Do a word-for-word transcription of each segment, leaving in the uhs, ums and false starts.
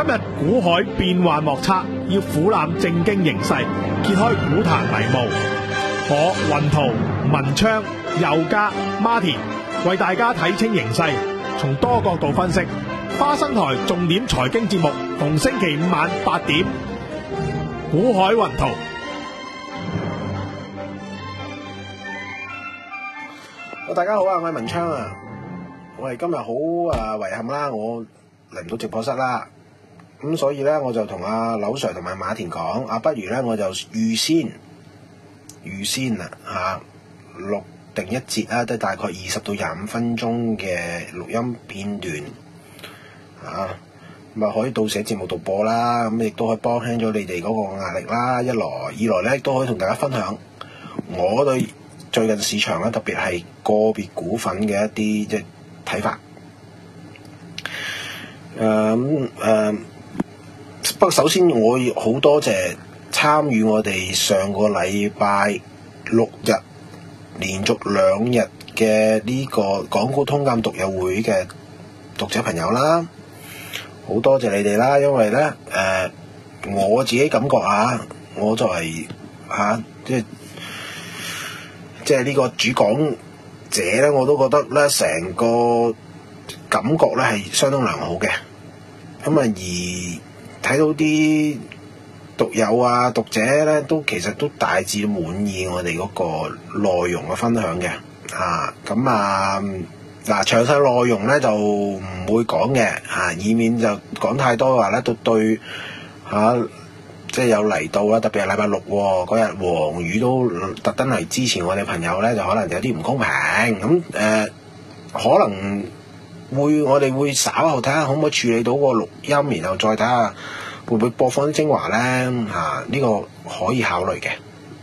日股海變幻莫測，要俯瞰政經形勢，揭開股壇迷霧。我雲圖、文昌、佑嘉、Martin 為大家睇清形勢，從多角度分析。花生台重點財經節目，逢星期五晚八點，股海雲圖。 大家好啊，我係文昌啊。我哋今日好啊遺憾啦，我嚟唔到直播室啦。咁所以咧，我就同阿柳 Sir 同埋馬田講，啊，不如咧我就預先預先啊嚇錄定一節啦，都大概二十到廿五分鐘嘅錄音片段啊，咁啊可以到時喺節目度播啦。咁亦都可以幫輕咗你哋嗰個壓力啦。一來二來咧，都可以同大家分享我對最近市場咧，特別係個別股份嘅一啲即係睇法。誒咁誒，不過首先我要好多謝參與我哋上個禮拜六日連續兩日嘅呢個港股通鑑讀友會嘅讀者朋友啦，好多謝你哋啦，因為咧誒、呃、我自己感覺啊，我作為嚇即係。即係呢個主講者咧，我都覺得咧，成個感覺咧係相當良好嘅。咁啊，而睇到啲讀友啊、讀者咧，都其實都大致滿意我哋嗰個內容嘅分享嘅。啊，咁啊，嗱，詳細內容咧就唔會講嘅，啊，以免就講太多嘅話咧，都對嚇。啊即係有嚟到啦，特別係禮拜六嗰、哦、日，黃宇都特登嚟支持我哋朋友咧，就可能有啲唔公平咁誒、呃，可能會我哋會稍後睇下可唔可以處理到個錄音，然後再睇下會唔會播放啲精華咧嚇，呢、啊呢個可以考慮嘅。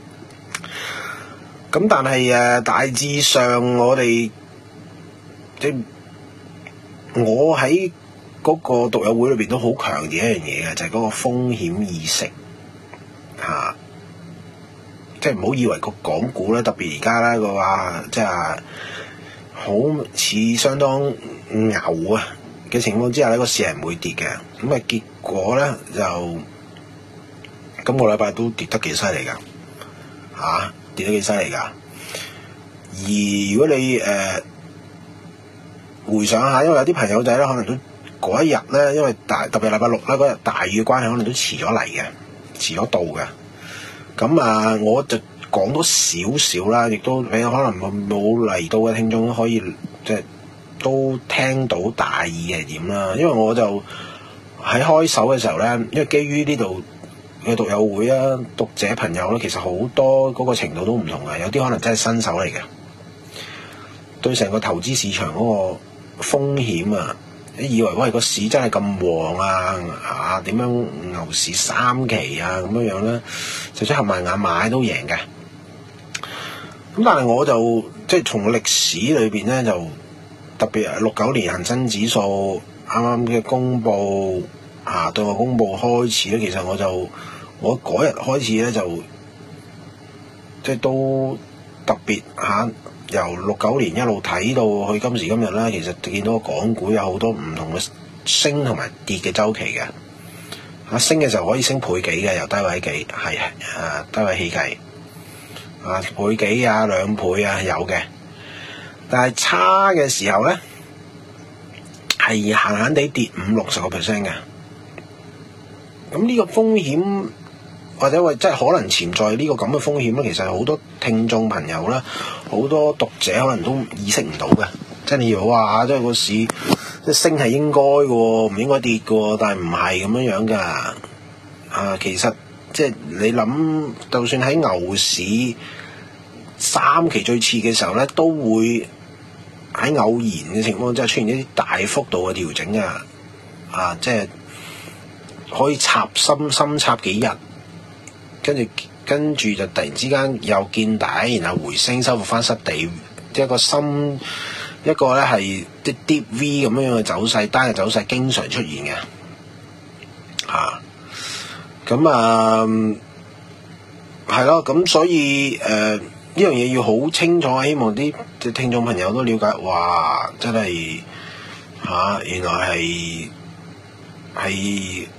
咁但係誒、呃、大致上我哋即係我喺嗰個讀友會裏邊都好強調一樣嘢嘅，就係、是、嗰個風險意識嚇、啊，即係唔好以為個港股咧，特別而家咧個話，即係好似相當牛啊嘅情況之下咧，個市係唔會跌嘅。咁啊結果咧就今個禮拜都跌得幾犀利㗎嚇，跌得幾犀利㗎。而如果你誒、呃、回想下，因為有啲朋友仔咧可能都嗰一日咧，因為大特別禮拜六咧嗰日大雨嘅關係，可能都遲咗嚟嘅，遲咗到嘅。咁啊，我就講多少少啦，亦都俾可能冇嚟到嘅聽眾都可以即係都聽到大意係點啦。因為我就喺開手嘅時候咧，因為基於呢度嘅讀友會啊，讀者朋友咧，其實好多嗰個程度都唔同嘅，有啲可能真係新手嚟嘅，對成個投資市場嗰個風險啊〜你以為喂個市真係咁旺啊？啊點樣牛市三期啊咁樣樣咧？就算合埋眼買都贏嘅。咁但係我就即係從歷史裏邊咧，就特別係六九年恒生指數啱啱嘅公佈啊，對外公佈開始咧，其實我就我嗰日開始咧就即係都特別嚇。啊由六九年一路睇到去今時今日啦，其實見到港股有好多唔同嘅升同埋跌嘅週期嘅。啊，升嘅時候可以升倍幾嘅，由低位計係啊低位起計啊倍幾啊兩倍啊有嘅。但係差嘅時候咧，係閒閒地跌五六十個 percent 嘅。咁呢個風險或者話即係可能潛在呢個咁嘅風險咧，其實好多聽眾朋友啦，好多讀者可能都意識唔到嘅。即係你以為哇，即係個市即係升係應該嘅喎，唔應該跌嘅喎，但係唔係咁樣樣㗎。啊，其實即係你諗，就算喺牛市三期最次嘅時候咧，都會喺偶然嘅情況之下出現一啲大幅度嘅調整㗎。啊，即係可以插深深插幾日。跟住跟住就突然之間又見底，然後回升收復翻失地，即係一個深一個咧係啲 deep V 咁樣樣嘅走勢，單日走勢經常出現嘅嚇。咁啊係咯，咁、呃、所以誒呢樣嘢要好清楚，希望啲即係聽眾朋友都了解。哇！真係嚇、啊，原來係係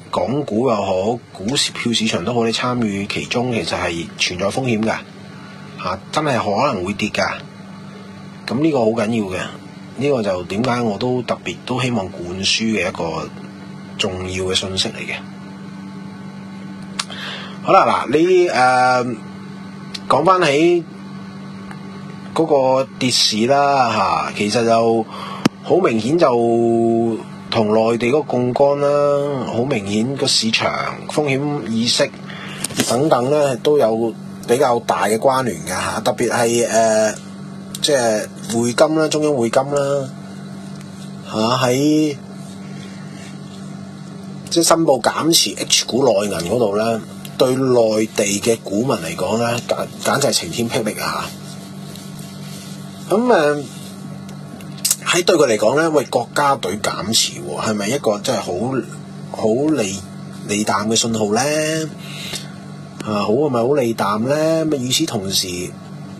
港股又好，股市票市場都好，你參與其中其實係存在風險㗎嚇，真係可能會跌㗎。咁呢個好緊要嘅，呢個就點解我都特別都希望灌輸嘅一個重要嘅信息嚟嘅。好啦，嗱你誒講翻起嗰個跌市啦嚇，其實就好明顯就同內地嗰個槓桿啦，好明顯個市場風險意識等等咧都有比較大嘅關聯㗎嚇，特別係誒、呃、即係匯金啦，中央匯金啦嚇喺即係申報減持 H 股內銀嗰度咧，對內地嘅股民嚟講咧，簡簡直係晴天霹靂啊嚇！咁誒喺對佢嚟講咧，喂國家隊減持喎，係咪一個真係好好利利淡嘅信號咧？啊好係咪好利淡咧？咁與此同時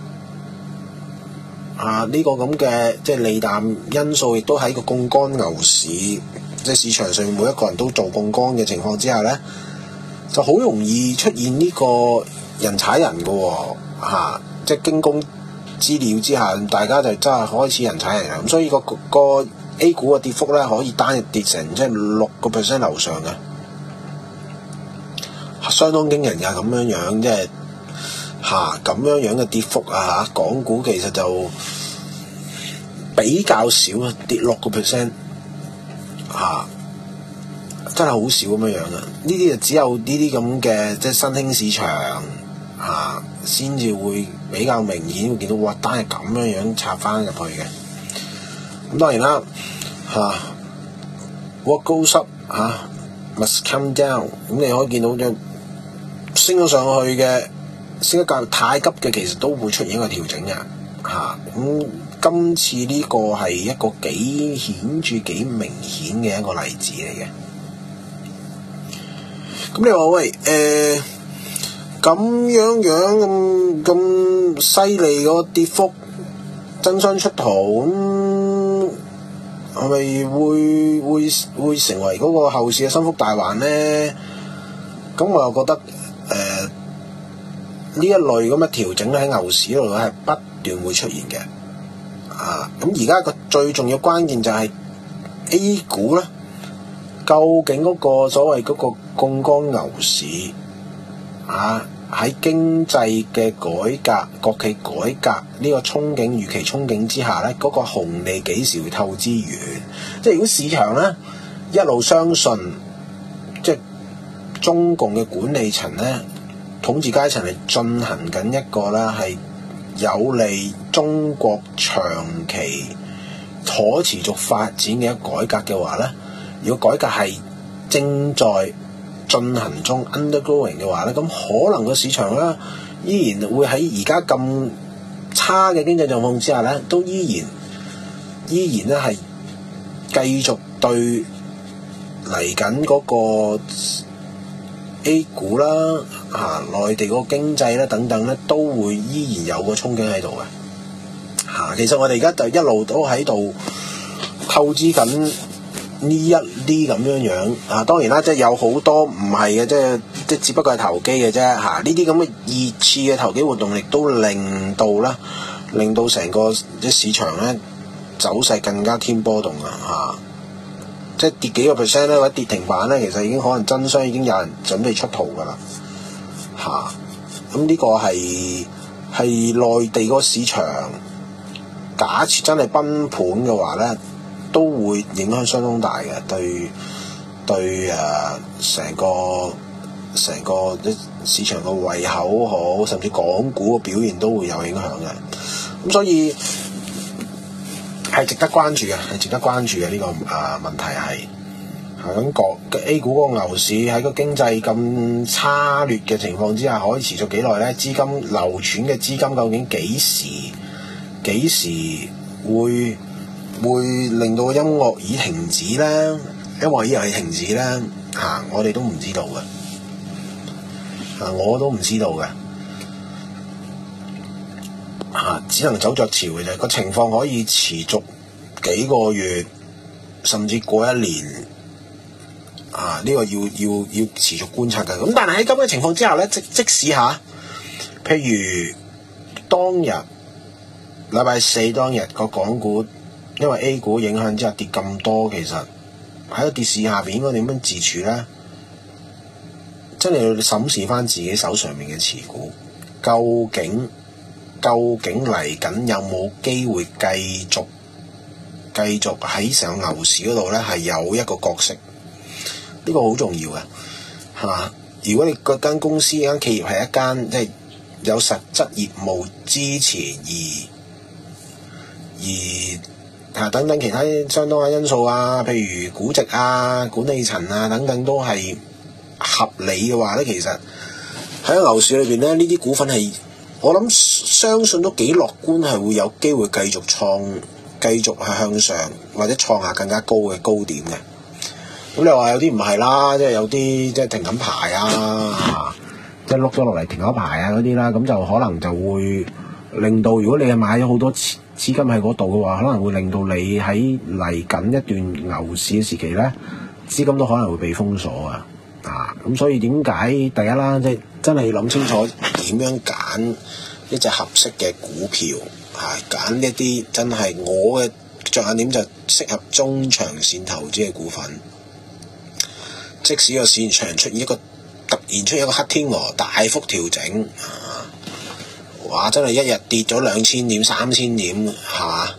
啊呢、這個咁嘅即係利淡因素，亦都喺個槓桿牛市，即係市場上每一個人都做槓桿嘅情況之下咧，就好容易出現呢個人踩人嘅喎、啊、即係驚弓之鳥之下，大家就真係開始人踩人啊！咁所以個個 A 股嘅跌幅咧，可以單日跌成即係六個 percent 樓上嘅，相當驚人㗎！咁樣樣即係嚇咁樣樣嘅跌幅啊！嚇，港股其實就比較少啊，跌六個 percent 嚇，真係好少咁樣樣啊！呢啲就只有呢啲咁嘅即係新興市場嚇，先、啊、至會比較明顯會見到哇，單係咁樣樣插翻入去嘅。咁當然啦嚇、啊、，what goes up 嚇、啊、must come down。咁你可以見到嘅升咗上去嘅，升得較太急嘅，其實都會出現一個調整嘅嚇。咁、啊、今次呢個係一個幾顯著、幾明顯嘅一個例子嚟嘅。咁你話喂誒？咁樣樣咁咁犀利個跌幅，爭相出頭，咁係咪會會會成為嗰個後市嘅心腹大患咧？咁我又覺得誒呢、呃、一類咁嘅調整咧，喺牛市嗰度咧係不斷會出現嘅。啊，咁而家個最重要關鍵就係 A 股咧，究竟嗰個所謂嗰個槓桿牛市啊，喺經濟嘅改革、國企改革呢個憧憬、預期憧憬之下咧，嗰個紅利幾時會透支完？即係如果市場咧一路相信，即係中共嘅管理層咧、統治階層係進行緊一個咧係有利中國長期可持續發展嘅一個改革嘅話咧，如果改革係正在進行中 undergoing 嘅話咧，咁可能個市場咧依然會喺而家咁差嘅經濟狀況之下咧，都依然依然咧係繼續對嚟緊嗰個 A 股啦、嚇內地嗰個經濟咧等等咧，都會依然有個憧憬喺度嘅嚇。其實我哋而家就一路都喺度透支緊呢一啲咁樣樣啊，當然啦，即係有好多唔係嘅，即係即係只不過係投機嘅啫嚇。呢啲咁嘅熱刺嘅投機活動，亦都令到啦，令到成個即市場咧走勢更加添波動啊嚇！即係跌幾個 percent 咧，或者跌停板咧，其實已經可能真相已經有人準備出逃㗎啦嚇。咁、啊、呢個係係內地個市場，假設真係崩盤嘅話咧，都會影響相當大嘅，對對誒成、呃、個成個市場嘅胃口好，甚至港股嘅表現都會有影響嘅。咁所以係值得關注嘅，係值得關注嘅呢、這個誒、呃、問題係響個 A 股嗰個牛市喺個經濟咁差劣嘅情況之下，可以持續幾耐咧？資金流轉嘅資金究竟幾時幾時會？會令到音樂椅停止咧，音樂椅係停止咧嚇、啊，我哋都唔知道嘅，啊我都唔知道嘅嚇、啊，只能走着潮嘅啫。個情況可以持續幾個月，甚至過一年啊，呢、這個要要要持續觀察嘅。咁但係喺咁嘅情況之下咧，即即使下，譬如當日禮拜四當日個港股因為 A 股影響之下跌咁多，其實喺個跌市下邊應該點樣自處咧？真係要審視翻自己手上面嘅持股，究竟究竟嚟緊有冇機會繼續繼續喺成個牛市嗰度咧係有一個角色？呢個好重要嘅，係嘛？如果你嗰間公司、間企業係一間即係有實質業務支持而而啊等等其他相當嘅因素啊，譬如估值啊、管理層啊等等都係合理嘅話咧，其實喺牛市裏邊咧，呢啲股份係我諗相信都幾樂觀，係會有機會繼續創、繼續係向上或者創下更加高嘅高點嘅。咁你話有啲唔係啦，即係有啲即係停緊牌啊，即係碌咗落嚟停咗牌啊嗰啲啦，咁就可能就會令到如果你係買咗好多資資金喺嗰度嘅話，可能會令到你喺嚟緊一段牛市嘅時期咧，資金都可能會被封鎖啊。啊，咁所以點解第一啦，即係真係要諗清楚點樣揀一隻合適嘅股票，啊，揀一啲真係我嘅着眼點就適合中長線投資嘅股份。即使個市場出現一個突然出現一個黑天鵝大幅調整，啊，哇！真係一日跌咗兩千點、三千點，係嘛？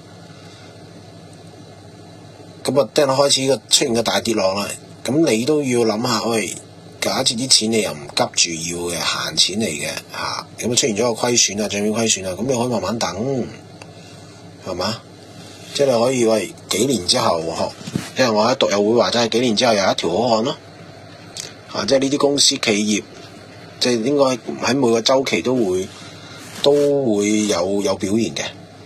咁啊，即係開始個出現個大跌浪啦。咁你都要諗下，喂，假設啲錢你又唔急住要嘅，閒錢嚟嘅嚇，咁啊出現咗個虧損啊，帳面虧損啊，咁你可以慢慢等，係嘛？即係你可以喂幾年之後學，因為我喺讀友會話，真係幾年之後有一條好漢咯，嚇、啊！即係呢啲公司企業，即係應該喺每個週期都會都會有有表現嘅。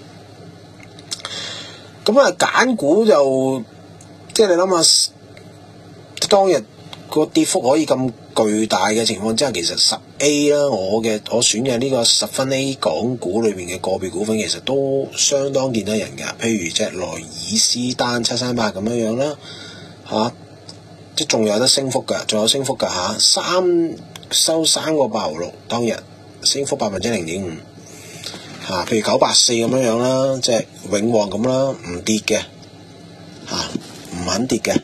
咁啊，揀股就即係你諗下。當日個跌幅可以咁巨大嘅情況之下，其實十 A 啦，我嘅我選嘅呢個十分 A 港股裏邊嘅個別股份，其實都相當見得人㗎。譬如隻萊爾斯丹七三八咁樣樣啦，嚇、啊，即仲有得升幅㗎，仲有升幅㗎嚇、啊，三收三個八毫六，當日升幅百分之零點五嚇。譬如九八四咁樣樣啦，即係永旺咁啦，唔跌嘅嚇，唔、啊、肯跌嘅。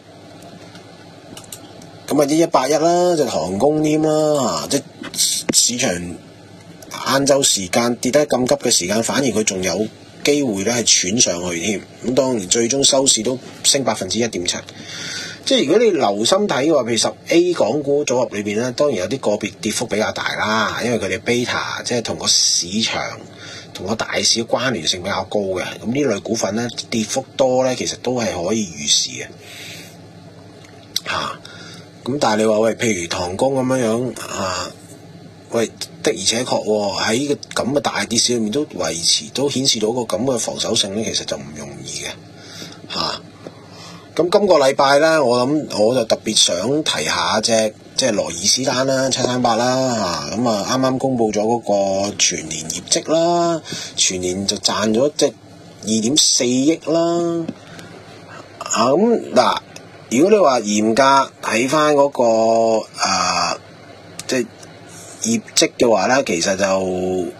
咁啊，一一八一啦，就航空添啦，嚇！即市場晏晝時間跌得咁急嘅時間，反而佢仲有機會咧係喘上去添。咁當然最終收市都升百分之一點七。即係如果你留心睇嘅話，譬如十 A 港股組合裏邊咧，當然有啲個別跌幅比較大啦，因為佢哋 beta 即係同個市場同個大市嘅關聯性比較高嘅。咁呢類股份咧跌幅多咧，其實都係可以預示嘅，嚇、啊。咁但係你話喂，譬如唐宮咁樣樣啊，喂的而且確喺個咁嘅大跌市裏面都維持，都顯示到個咁嘅防守性咧，其實就唔容易嘅嚇。咁、啊、今個禮拜咧，我諗我就特別想提下隻即係萊爾斯丹啦，七三八啦嚇。咁啊，啱啱公布咗嗰個全年業績啦，全年就賺咗即係二點四億啦。啊咁嗱。如果你話嚴格睇翻嗰個誒、呃，即係業績嘅話咧，其實就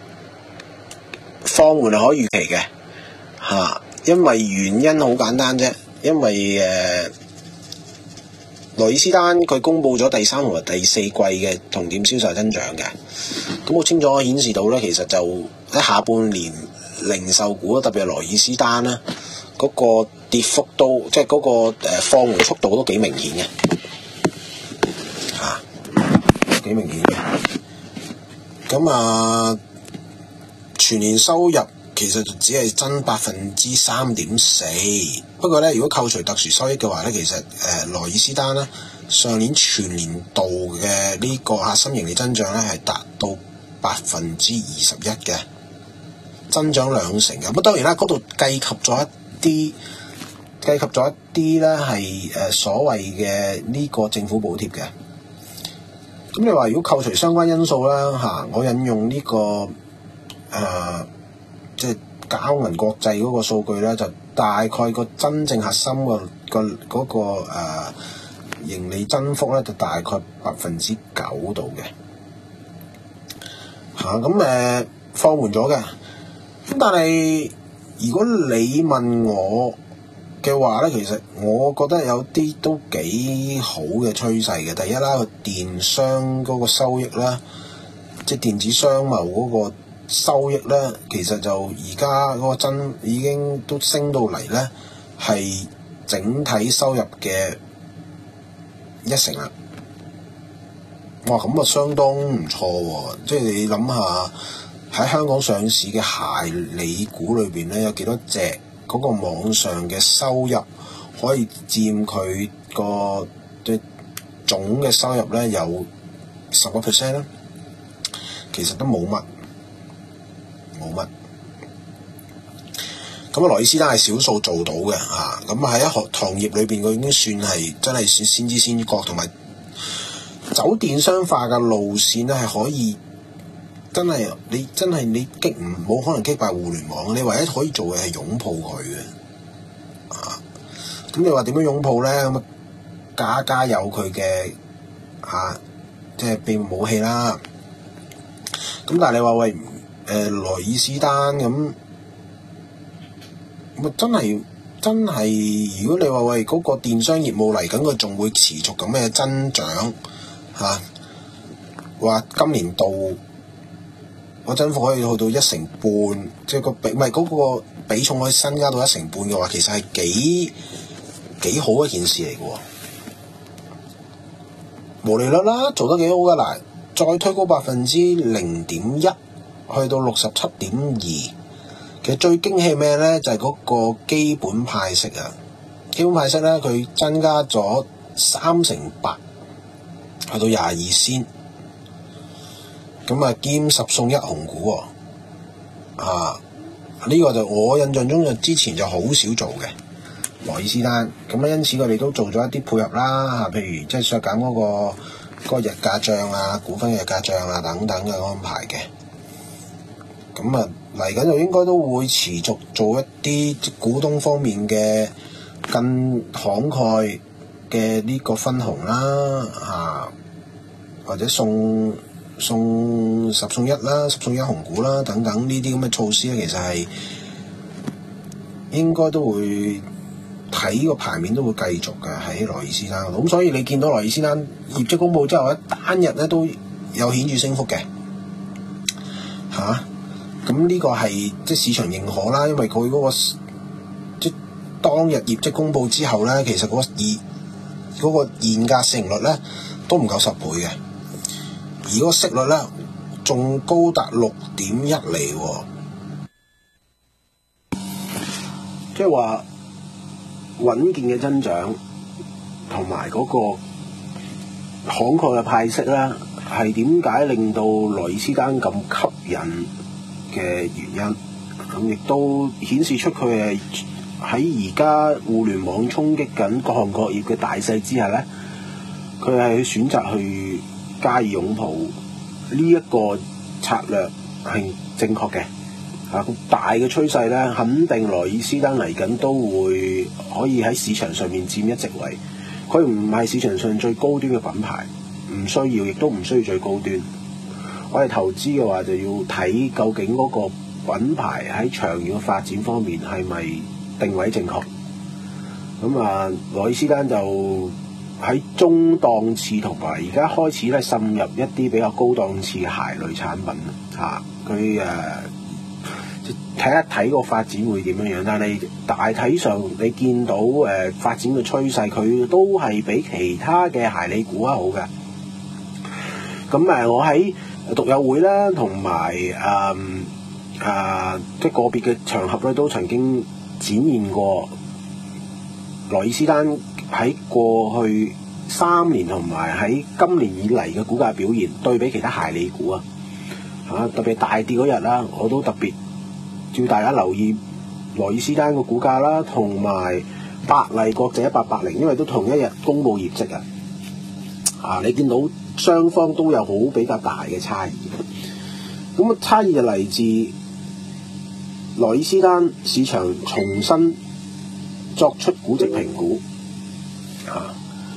放緩係可以預期嘅嚇、啊，因為原因好簡單啫，因為誒、呃、萊爾斯丹佢公布咗第三同埋第四季嘅同店銷售增長嘅，咁好清楚顯示到咧，其實就喺下半年零售股特別係萊爾斯丹啦嗰、那個。跌幅都即係嗰、那個誒、呃、放緩速度都幾明顯嘅，嚇、啊，幾明顯嘅。咁啊，全年收入其實只係增百分之三點四。不過咧，如果扣除特殊收益嘅話咧，其實誒、呃、萊爾斯丹咧上年全年度嘅呢個核心盈利增長咧係達到百分之二十一嘅，增長兩成嘅。咁當然啦，嗰度計及咗一啲。計及咗一啲咧係誒所謂嘅呢個政府補貼嘅，咁你話如果扣除相關因素啦嚇、啊，我引用呢、這個誒即係交銀國際嗰個數據咧，就大概個真正核心個個嗰個誒盈利增幅咧就大概百分之九度嘅嚇，咁誒放緩咗嘅。咁但係如果你問我嘅話咧，其實我覺得有啲都幾好嘅趨勢嘅。第一啦，個電商嗰個收益啦，即係電子商貿嗰個收益咧，其實就而家嗰個增已經都升到嚟咧，係整體收入嘅一成啦。哇，咁啊相當唔錯喎！即係你諗下喺香港上市嘅鞋履股裏邊咧，有幾多隻嗰個網上嘅收入可以佔佢個嘅總嘅收入咧有十個 percent 咧？其實都冇乜，冇乜。咁啊，羅爾斯丹係少數做到嘅嚇。咁喺一行行業裏邊，佢已經算係真係先先知先覺，同埋走電商化嘅路線咧，係可以真係你真係你擊唔冇可能擊敗互聯網。你唯一可以做嘅係擁抱佢嘅啊。咁你話點樣擁抱咧？咁啊，家家有佢嘅嚇，即係秘密武器啦。咁但係你話喂誒、呃、羅爾斯丹咁。咁真係真係，如果你話喂嗰、那個電商業務嚟緊，佢仲會持續咁嘅增長嚇，話、啊、今年度個增幅可以去到一成半，即係個比唔係嗰個比重可以增加到一成半嘅話，其實係幾幾好一件事嚟嘅喎。毛利率啦，做得幾好噶嗱，再推高百分之零點一，去到六十七點二。其實最驚喜咩咧？就係、是、嗰個基本派息啊！基本派息咧，佢增加咗三成八，去到廿二仙。咁啊，兼十送一紅股喎、哦。啊，呢、這個就我印象中就之前就好少做嘅羅爾斯丹。咁咧，因此佢哋都做咗一啲配合啦，嚇，譬如即係削減嗰、那個嗰、那個日價帳啊、股份嘅日價帳啊等等嘅安排嘅。咁啊，嚟緊就應該都會持續做一啲股東方面嘅更慷慨嘅呢個分紅啦，嚇、啊，或者送送十送一啦、十送一紅股啦等等呢啲咁嘅措施咧，其實係應該都會睇個牌面都會繼續嘅喺羅爾斯丹度。咁所以你見到羅爾斯丹業績公佈之後咧，單日咧都有顯著升幅嘅，嚇、啊。咁呢個係即係市場認可啦，因為佢嗰、那個即當日業績公佈之後咧，其實嗰個現嗰個現價市盈率咧都唔夠十倍嘅，而嗰個息率咧仲高達六點一厘喎，即係話穩健嘅增長同埋嗰個慷慨嘅派息咧，係點解令到羅爾斯丹咁吸引嘅原因？咁亦都顯示出佢係喺而家互聯網衝擊緊各行各業嘅大勢之下咧，佢係選擇去加以擁抱呢一個策略係正確嘅。啊，大嘅趨勢咧，肯定羅爾斯丹嚟緊都會可以喺市場上面佔一席位。佢唔係市場上最高端嘅品牌，唔需要，亦都唔需要最高端。我哋投資嘅話就要睇究竟嗰個品牌喺長遠嘅發展方面係咪定位正確。咁啊，羅爾斯丹就喺中檔次同埋而家開始咧滲入一啲比較高檔次嘅鞋類產品嚇。佢誒睇一睇個發展會點樣樣，但係大體上你見到誒、呃、發展嘅趨勢，佢都係比其他嘅鞋履股啊好嘅。咁誒、呃，我喺讀友會啦，同埋誒誒，即係個別嘅場合咧，都曾經展現過羅爾斯丹喺過去三年同埋喺今年以嚟嘅股價表現，對比其他鞋履股啊嚇，特別大跌嗰日啦，我都特別叫大家留意羅爾斯丹個股價啦，同埋百麗國際一八八零，因為都同一日公佈業績啊，啊，你見到雙方都有好比較大嘅差異，咁啊差異就嚟自羅爾斯丹市場重新作出估值評估，啊，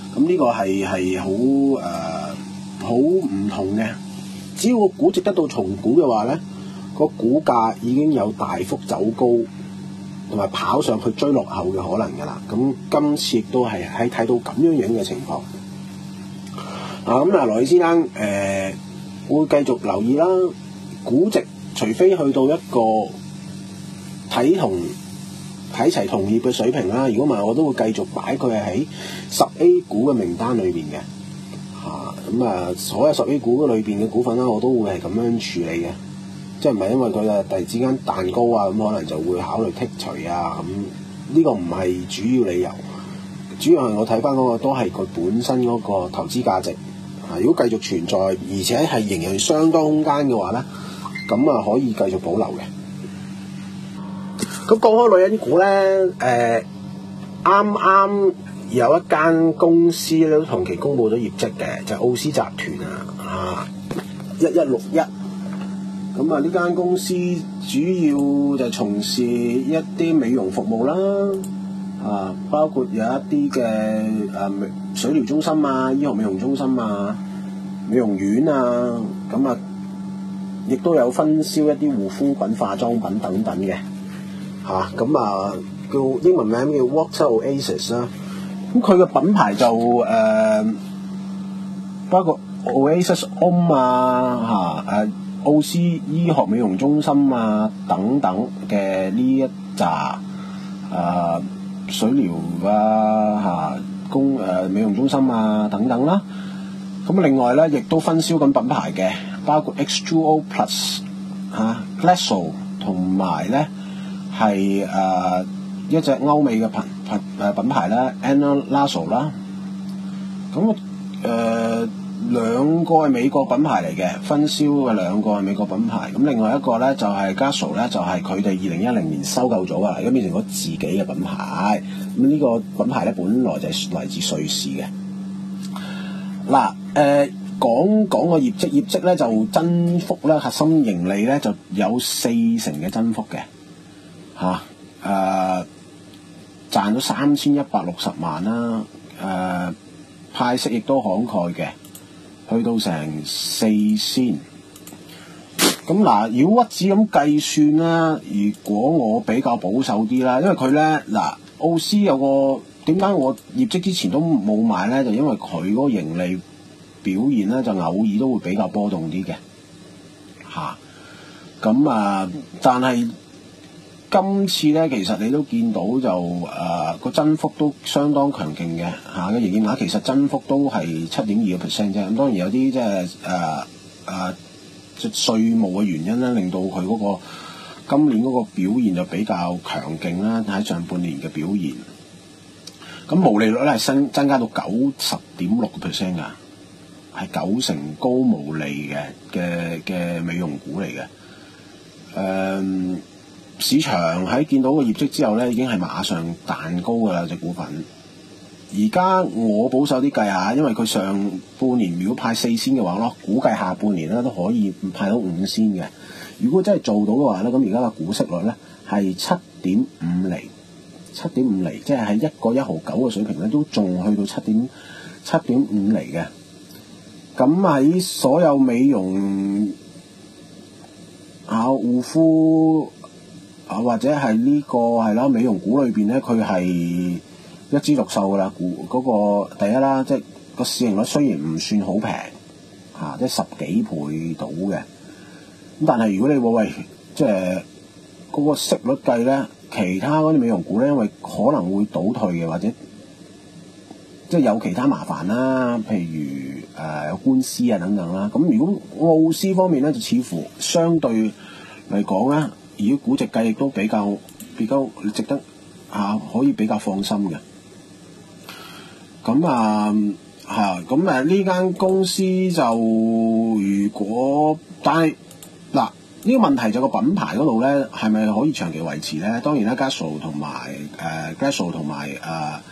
咁呢個係係好誒好唔同嘅。只要個估值得到重估嘅話咧，個股價已經有大幅走高，同埋跑上去追落後嘅可能㗎啦。咁今次亦都係喺睇到咁樣樣嘅情況。啊咁啊，羅先生誒、呃、會繼續留意啦。估值除非去到一個睇同睇齊同業嘅水平啦，如果唔係我都會繼續擺佢係喺十 A 股嘅名單裏邊嘅。嚇咁啊，所有十 A 股裏邊嘅股份啦，我都會係咁樣處理嘅，即係唔係因為佢啊突然之間彈高啊，咁可能就會考慮剔除啊。咁呢個唔係主要理由，主要係我睇翻嗰個都係佢本身嗰個投資價值。啊，如果繼續存在，而且係仍然相當空間嘅話咧，咁啊可以繼續保留嘅。咁講開女人股咧，誒啱啱有一間公司咧都同期公布咗業績嘅，就係、奧斯集團啊，啊一一六一。咁啊呢間公司主要就從事一啲美容服務啦，啊包括有一啲嘅誒水療中心啊、醫學美容中心啊、美容院啊，咁啊亦都有分銷一啲護膚品、化妝品等等嘅。嚇咁啊，叫英文名叫 Water Oasis 啦。咁佢嘅品牌就誒、呃、包括 Oasis Home 啊、嚇誒奧斯醫學美容中心啊等等嘅呢一紮誒水療啊嚇工誒美容中心啊等等啦。咁另外咧，亦都分銷緊品牌嘅，包括 H two O Plus 嚇 Glasso 同埋咧。係誒、呃、一隻歐美嘅品品誒品牌啦 Anna Lasso 啦，咁誒兩個係美國品牌嚟嘅，分銷嘅兩個係美國品牌，咁另外一個咧就係 Glasso 咧，就係佢哋二零一零年收購咗啊，而家變成咗自己嘅品牌。咁呢個品牌咧，本來就係嚟自瑞士嘅。嗱誒、呃、講講個業績，業績咧就增幅咧，核心盈利咧就有四成嘅增幅嘅。嚇誒賺咗三千一百六十萬啦，誒、啊、派息亦都慷慨嘅，去到成四仙。咁嗱，如果屈指咁計算啦，如果我比較保守啲啦，因為佢咧嗱，奧斯有個點解我業績之前都冇買咧，就因為佢嗰個盈利表現咧，就偶爾都會比較波動啲嘅嚇。咁啊，但係。今次咧，其實你都見到就誒個、呃、增幅都相當強勁嘅嚇，嘅營業額其實增幅都係七點二個 percent 啫。咁當然有啲即係誒誒即係稅務嘅原因咧，令到佢嗰個今年嗰個表現就比較強勁啦。喺上半年嘅表現，咁毛利率咧係增增加到九十點六個 percent 㗎，係九成高毛利嘅嘅嘅美容股嚟嘅，誒、呃。市場喺見到個業績之後咧，已經係馬上彈高㗎啦隻股份。而家我保守啲計下，因為佢上半年如果派四仙嘅話咯，估計下半年咧都可以派到五仙嘅。如果真係做到嘅話咧，咁而家嘅股息率咧係七點五厘，七點五厘，即係喺一個一毫九嘅水平咧，都仲去到七點七點五厘嘅。咁喺所有美容啊護膚啊，或者係呢、這個係啦，美容股裏邊咧，佢係一枝獨秀噶啦。股嗰、那個第一啦，即係個市盈率雖然唔算好平嚇，即係十幾倍到嘅。咁但係如果你話喂，即係嗰個息率計咧，其他嗰啲美容股咧，因為可能會倒退嘅，或者即係有其他麻煩啦，譬如誒、呃、有官司啊等等啦。咁如果奧斯方面咧，就似乎相對嚟講咧。而估值計亦都比較比較值得啊，可以比較放心嘅。咁啊嚇，咁誒呢間公司就如果，但係嗱呢個問題就個品牌嗰度咧，係咪可以長期維持咧？當然啦 Glasso 同埋誒 Glasso 同埋誒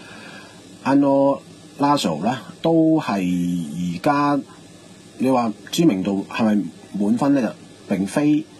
Anna Lasso 咧，都係而家你話知名度係咪滿分咧？就並非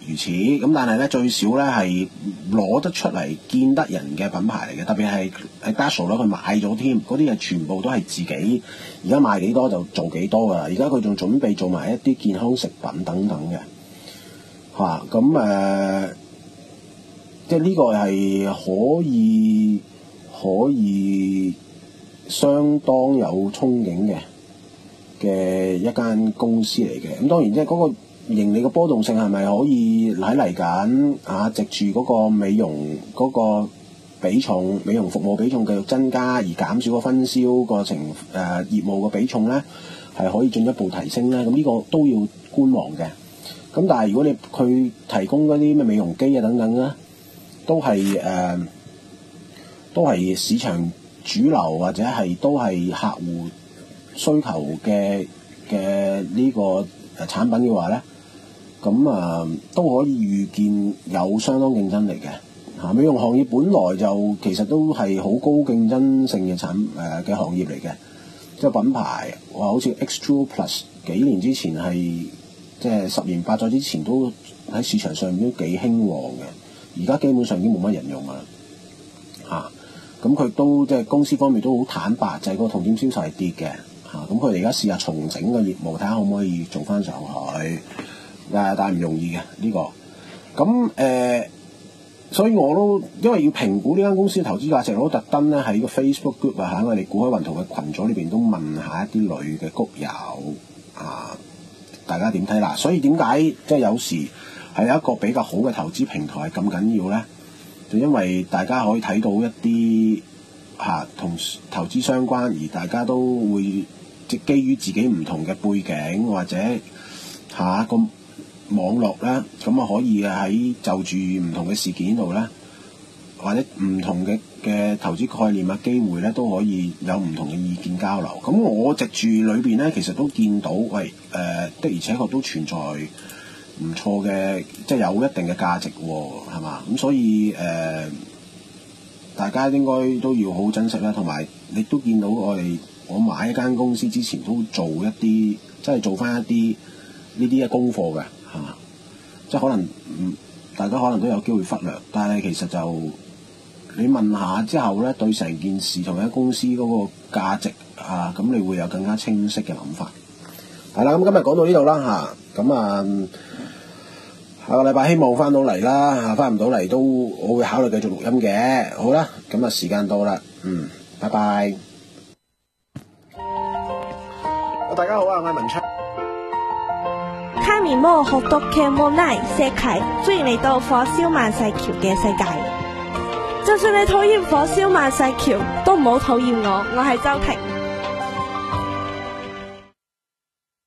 如此。咁但係咧最少咧係攞得出嚟見得人嘅品牌嚟嘅，特別係係 Dassault 啦，佢買咗添，嗰啲係全部都係自己而家賣幾多就做幾多㗎啦。而家佢仲準備做埋一啲健康食品等等嘅嚇，咁、啊、誒、呃，即係呢個係可以可以相當有憧憬嘅嘅一間公司嚟嘅。咁當然即係嗰個盈利嘅波動性係咪可以喺嚟緊啊？藉住嗰個美容嗰個比重、美容服務比重繼續增加，而減少個分銷個情誒、呃、業務嘅比重咧，係可以進一步提升咧。咁呢個都要觀望嘅。咁但係如果你佢提供嗰啲咩美容機啊等等咧，都係誒、呃、都係市場主流或者係都係客戶需求嘅嘅呢個誒產品嘅話咧，咁啊都可以預見有相當競爭力嘅嚇。美容行業本來就其實都係好高競爭性嘅產誒嘅行業嚟嘅，即係品牌話好似 X-True Plus 幾年之前係即係十年八載之前都喺市場上面都幾興旺嘅，而家基本上已經冇乜人用啦嚇。咁佢都即係公司方面都好坦白，就係、是、個同店銷售係跌嘅嚇。咁佢哋而家試下重整個業務，睇下可唔可以做翻上去。誒，但係唔容易嘅呢、這個。咁誒、呃，所以我都因為要評估呢間公司嘅投資價值，我都特登咧喺個 Facebook group 啊，喺我哋股海雲圖嘅群組裏邊都問下一啲女嘅谷友啊，大家點睇啦？所以點解即係有時係有一個比較好嘅投資平台係咁緊要咧？就因為大家可以睇到一啲嚇同投資相關，而大家都會即基於自己唔同嘅背景或者嚇個網絡咧，咁啊可以喺就住唔同嘅事件度咧，或者唔同嘅嘅投資概念啊機會咧，都可以有唔同嘅意見交流。咁我藉住裏邊咧，其實都見到，喂誒、呃、的而且確都存在唔錯嘅，即係有一定嘅價值喎，係嘛？咁所以誒、呃，大家應該都要好好珍惜啦。同埋你都見到我哋我買一間公司之前都做一啲，即係做翻一啲呢啲嘅功課嘅。係嘛？即係可能嗯，大家可能都有機會忽略，但係其實就你問下之後咧，對成件事同間公司嗰個價值啊，咁你會有更加清晰嘅諗法。係啦，咁今日講到呢度啦嚇，咁啊下個禮拜希望翻到嚟啦嚇，翻唔到嚟都我會考慮繼續錄音嘅。好啦，咁啊時間到啦，嗯，拜拜。大家好啊，我係文昌。 卡面魔學讀嘅無奈石啟，歡迎嚟到火燒萬世橋嘅世界。就算你討厭火燒萬世橋，都唔好討厭我，我係周婷。